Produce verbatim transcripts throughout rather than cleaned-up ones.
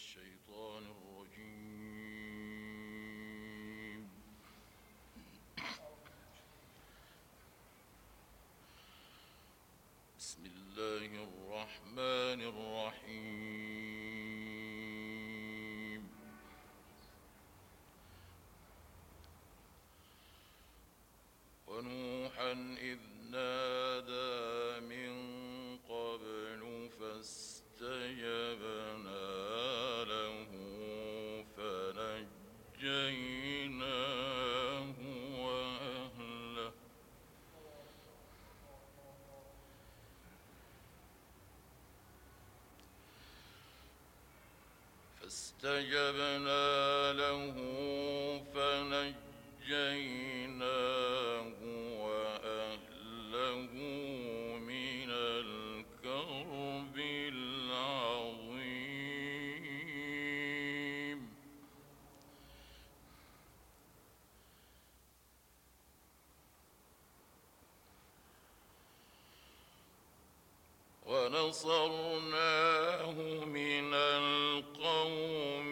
الشيطان الرجيم. بسم الله الرحمن الرحيم. ونوحا إذ نادى من قبل فاستجبنا له فنجيناه وأهله فاستجبنا له فنجيناه وأهله من الكرب العظيم. ونصرناه من القوم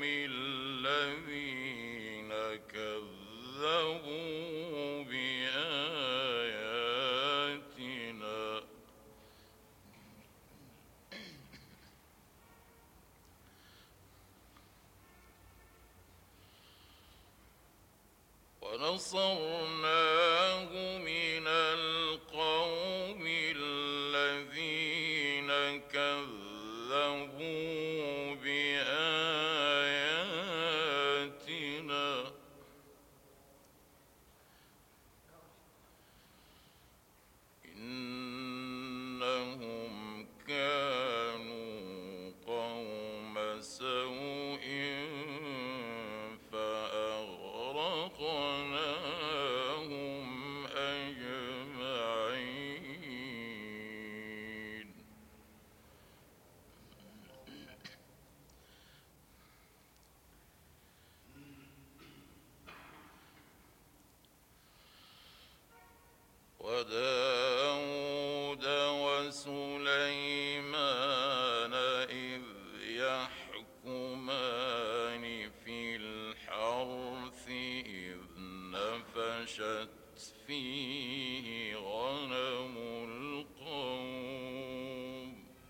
الذين كذبوا بآياتنا ونصرناه من القوم الذين كذبوا بآياتنا إنهم كانوا قوم سوء فأغرقناهم أجمعين. وداود وسليمان إذ يحكمان في الحرث إذ نفشت فيه غنم القوم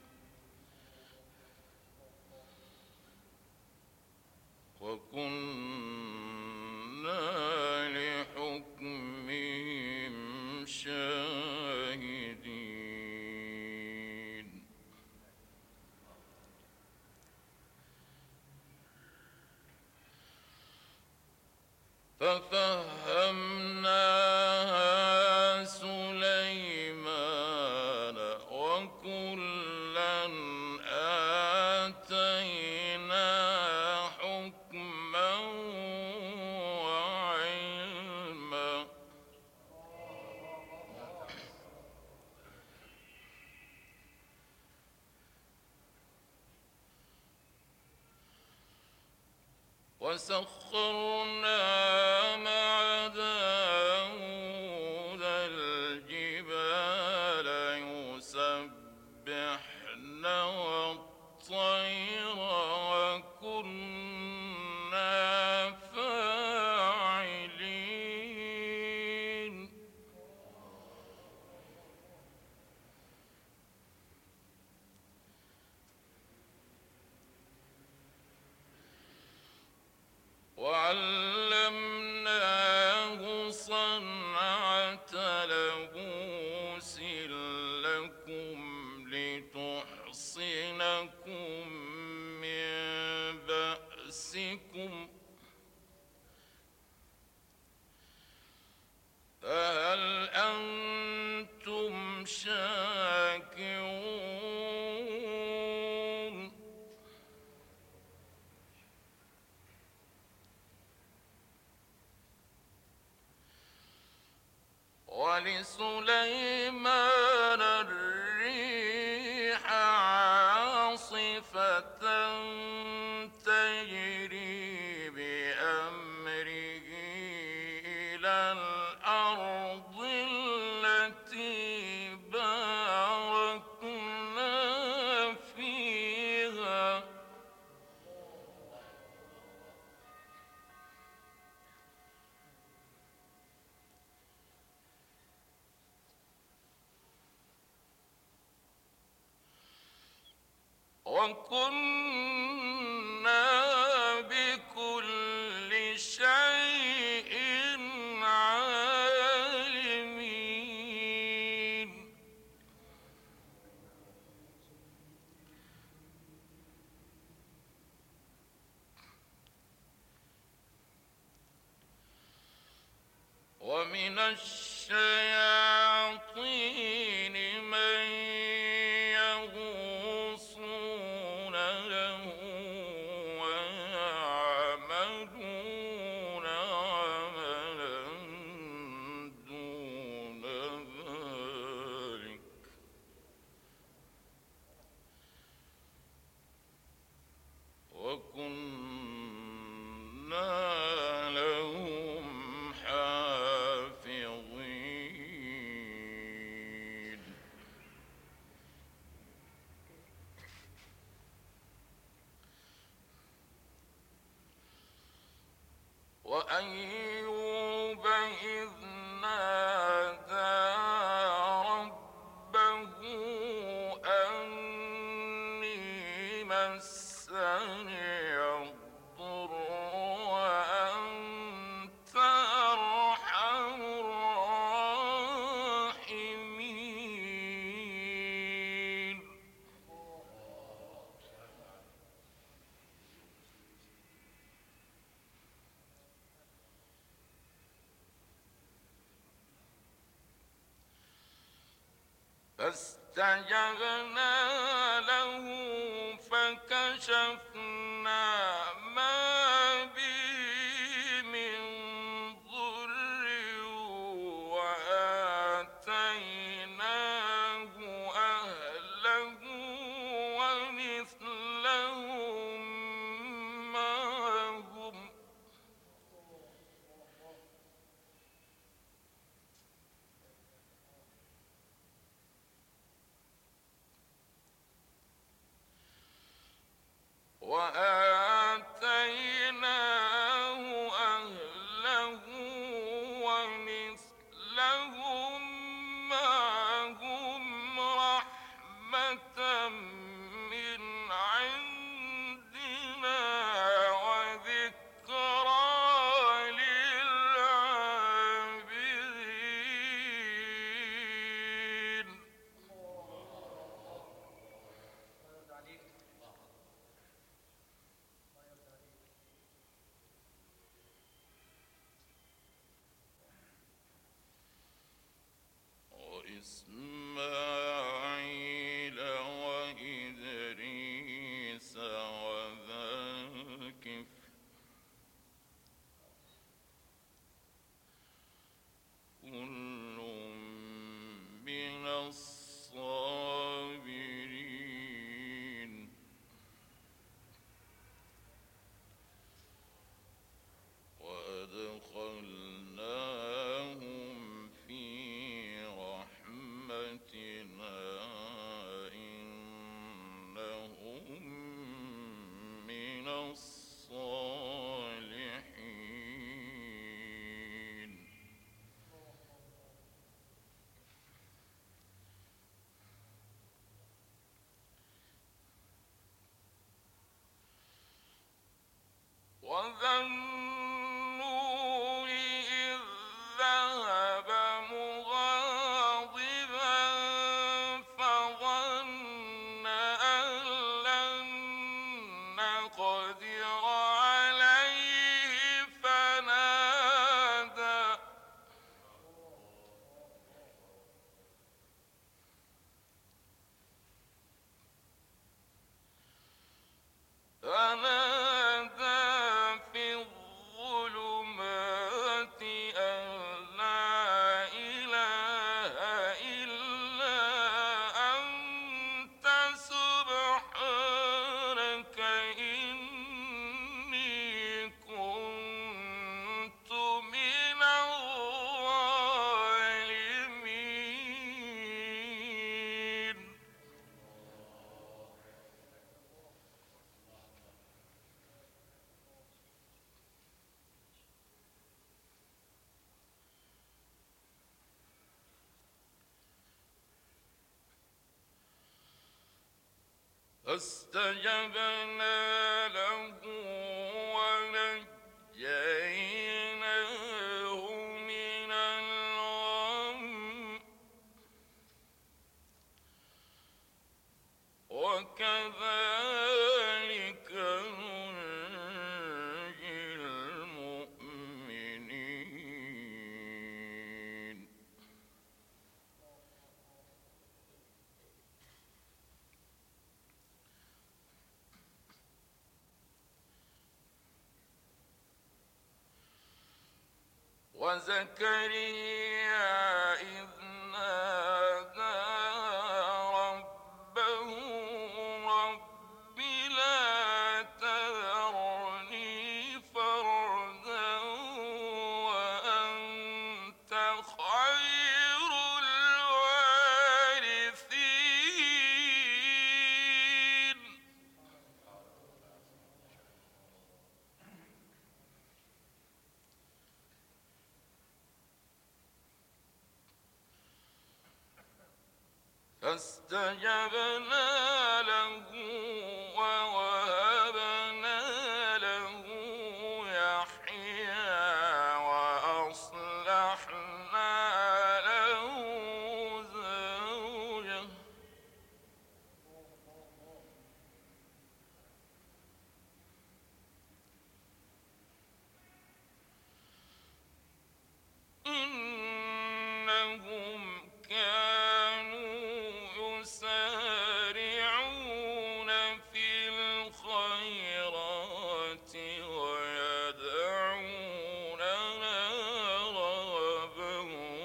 وكنا لحكمهم شاهدين. ففهمناها سليمان وكلا آتينا حكما وعلما وسخرنا مع داود الجبال يسبحن والطير وكنا فاعلين. وعلمناه صنعة لبوس لكم لتحصنكم من بأسكم فهل أنتم شاكرون؟ ولسليمان الريح عاصفة تجري بأمره إلى الأرض التي باركنا. وكنا بكل شيء عالمين. ومن الشياطين من يغوصون له ويعملون عملا دون ذلك، وكنا لهم حافظين. وأيوب إذ نادى ربه أني مسني الضر وأنت أرحم الراحمين. فاستجبنا له فكشفنا ما به من ضر وآتيناه أهله ومثلهم معهم وآتيناه أهله ومثلهم معهم رحمة من عندنا وذكرى للعابدين. فاستجبنا له ونجيناه من الغم وكذلك ننجي المؤمنين. وزكريا إذ نادى ربه رب لا تذرني فردا وأنت خير الوارثين. فاستجبنا له ووهبنا له يحيى وأصلحنا له زوجه إنهم كانوا يسارعون في الخيرات ويدعوننا رغبا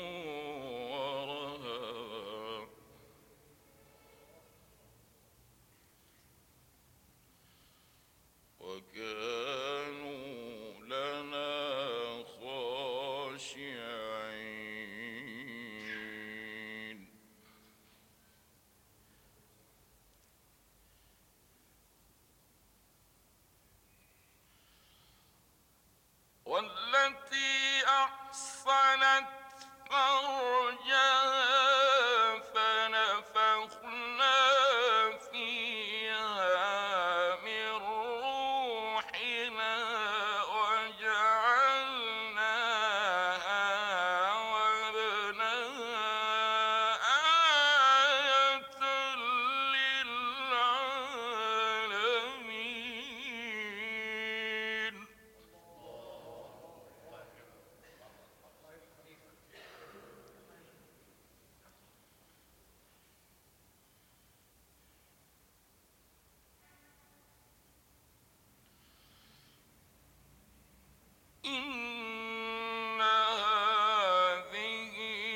ورهبا وكانوا لنا خاشعين. والتي أحصنت فرجها فنفخنا فيها من روحنا وجعلناها وابنها آية للعالمين. إن هذه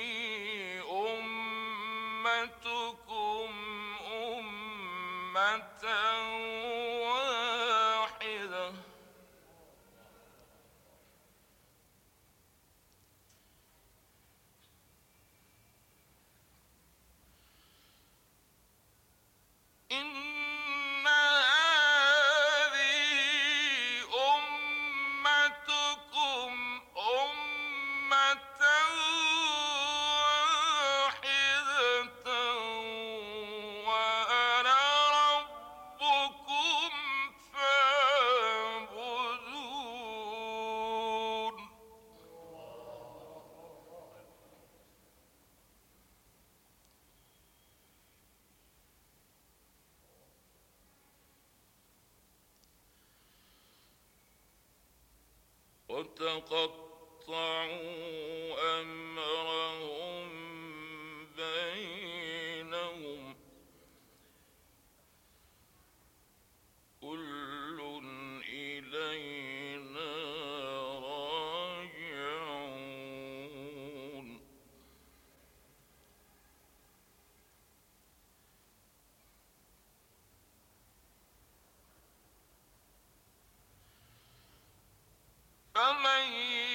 أمتكم أمة واحدة إن هذه أمتكم أمة واحدة وأنا ربكم فاعبدون. وتقطعوا أمرهم بينهم كل إلينا راجعون. فمن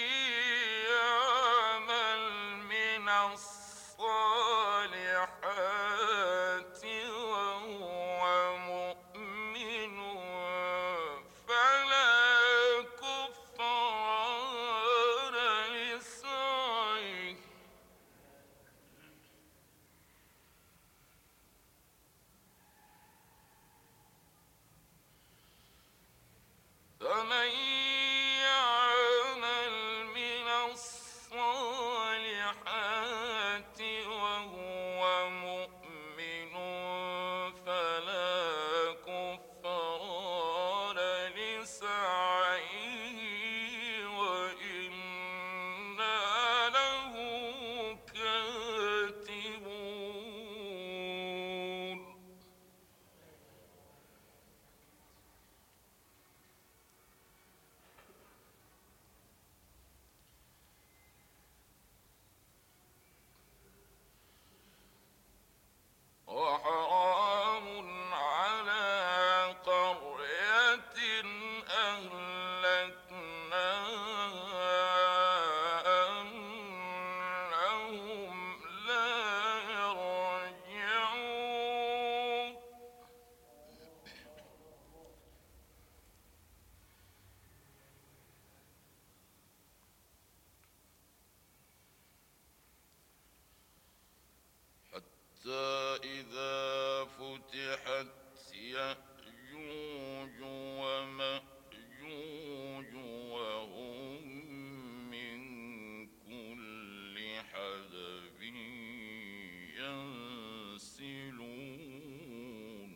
يعمل من الصالحات وهو مؤمن فلا كفران لسعيه يأجوج ومأجوج وهم من كل حدب ينسلون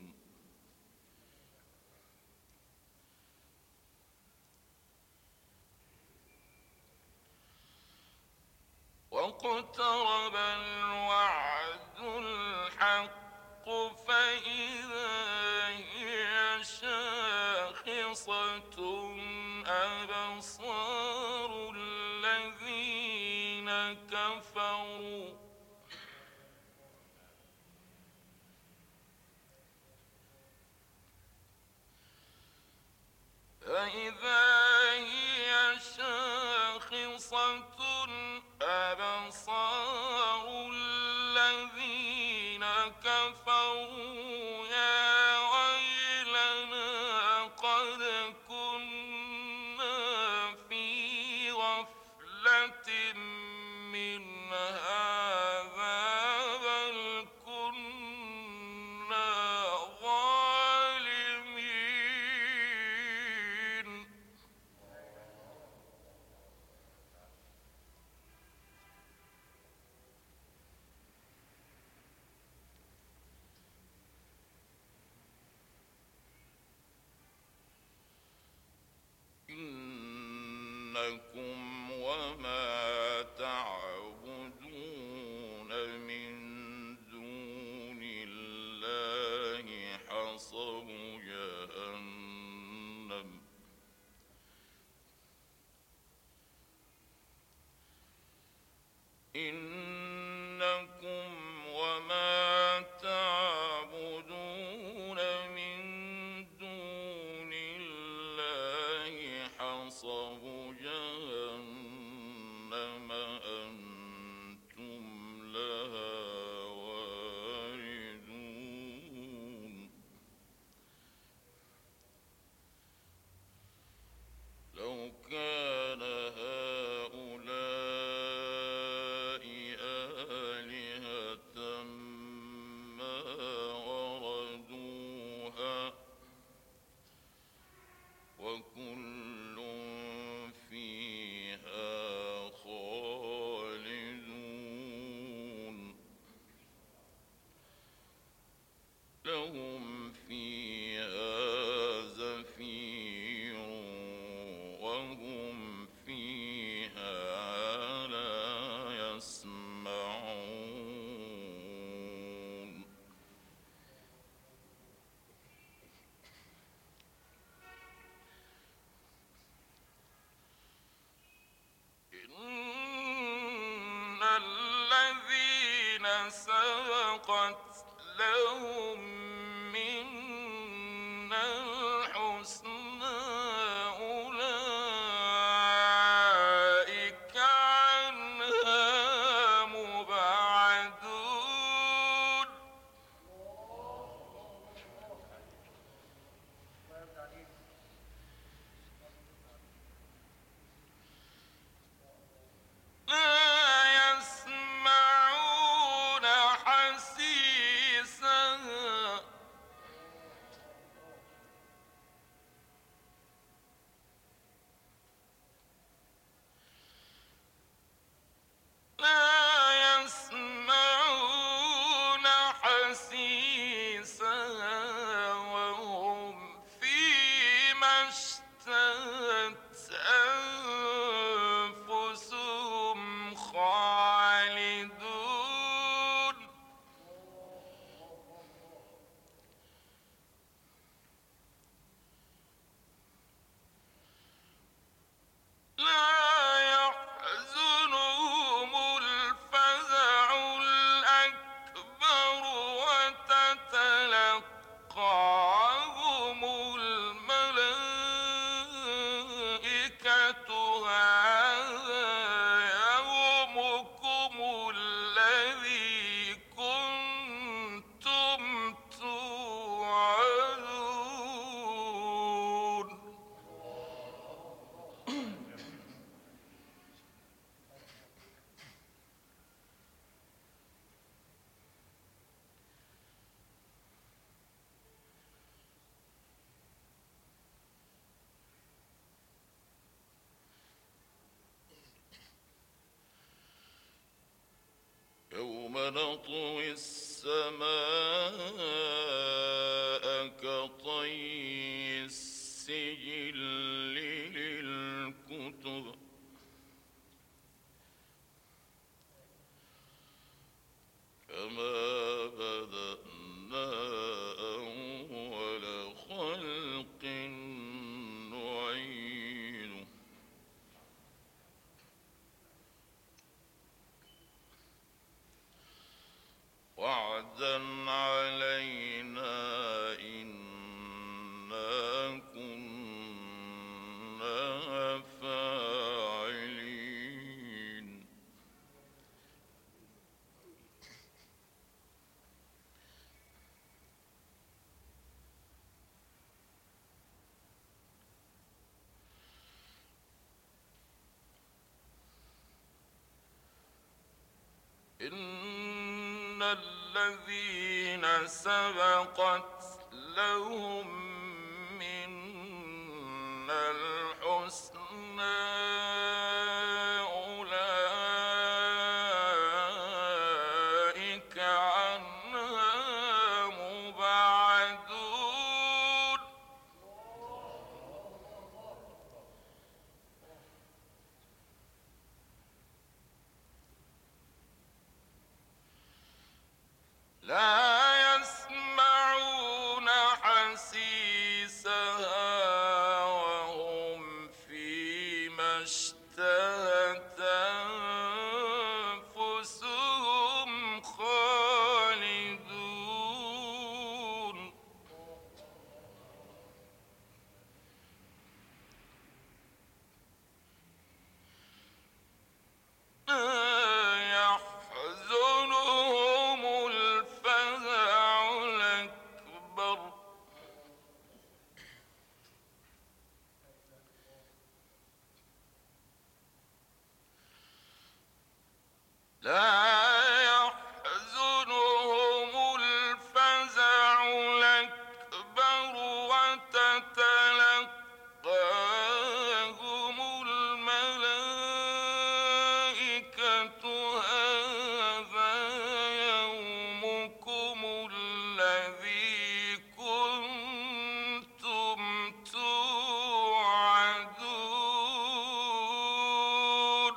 واقترب الوعد الحق فإذا هي شاخصة أبصار الذين كفروا فإذا هي شاخصة أبصار الذين كفروا يا ويلنا قد كنا في غفلة من هذا بل كنا ظالمين نطوي السماء كطي السجل للكتب كما بدأنا أول خلق نعيده وعدا علينا إنا كنا فاعلين إن الذين سبقت لهم منا الحسنى أولئك عنها مبعدون لا يسمعون حسيسها وهم فيما اشتهت أنفسهم خالدون يحزنهم الفزع الأكبر لا يحزنهم الفزع الأكبر وتتلقاهم الملائكة هذا يومكم الذي كنتم توعدون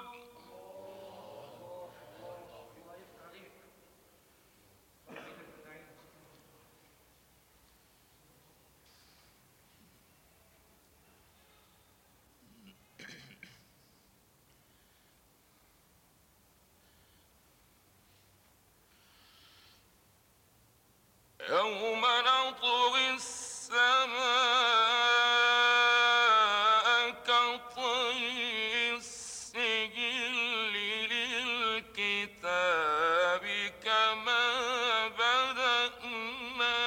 يوم نطوي السماء كطي السجل للكتاب كما بدأنا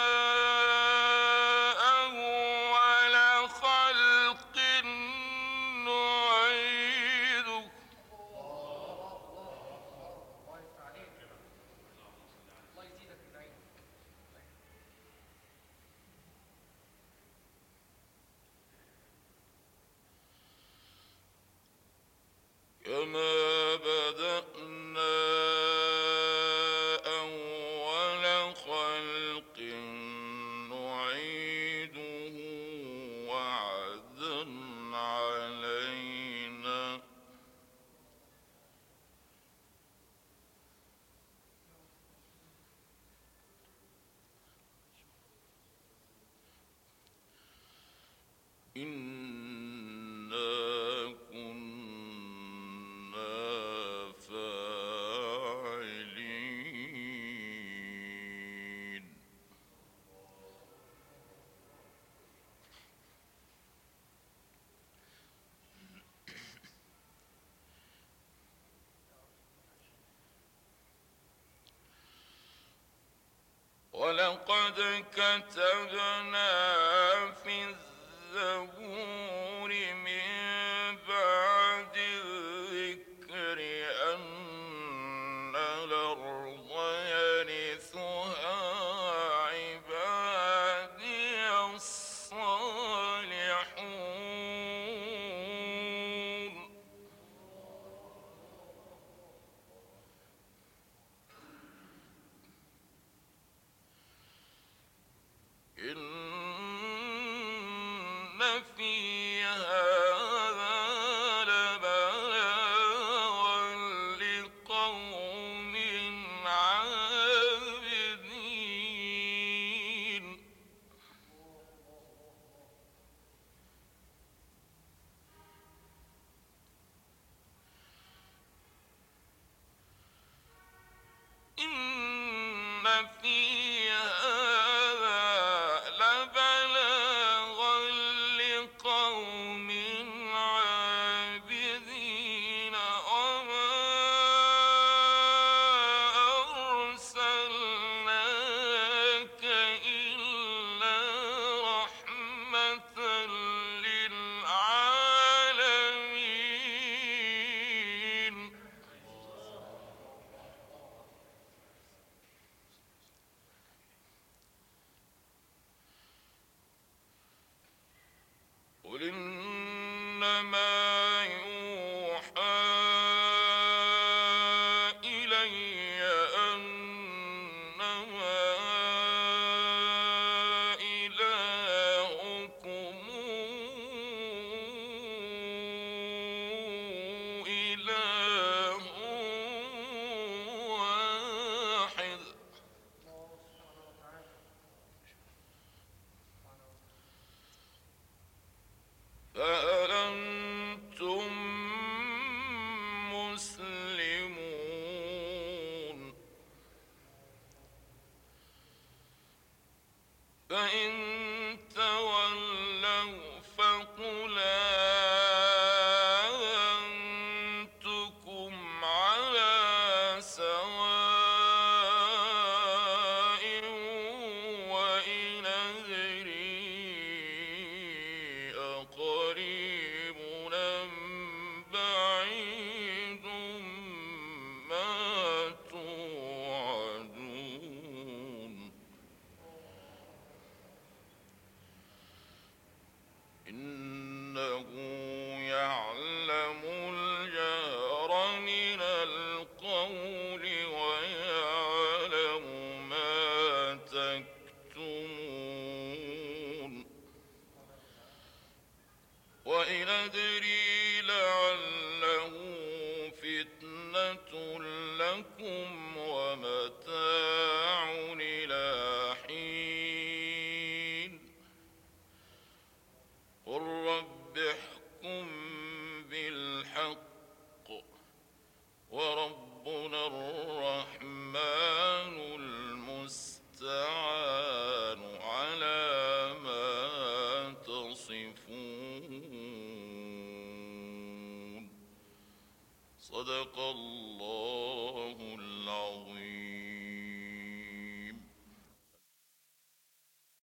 أول خلق نعيده كما بدأنا أول خلق نعيده وعدا علينا إنا كنا فاعلين ولقد كتبنا في الزبور من بعد الذكر أن الأرض يرثها عبادي الصالحون في هذا لبلاغا لقوم عابدين إن في هذا لبلاغا لقوم عابدين وما أرسلناك إلا رحمة للعالمين قل إنما يوحى إلي أنما إلهكم إله واحد فهل أنتم مسلمون فإن تولوا فقل آذنتكم على سواء وإن أدري أقريب أم بعيد ما توعدون إنه يعلم الجهر من القول ويعلم ما تكتمون وإن أدري لعله فتنة لكم ومتاع إلى حين قل رب احكم بالحق وربنا الرحمن المستعان على ما تصفون صدق الله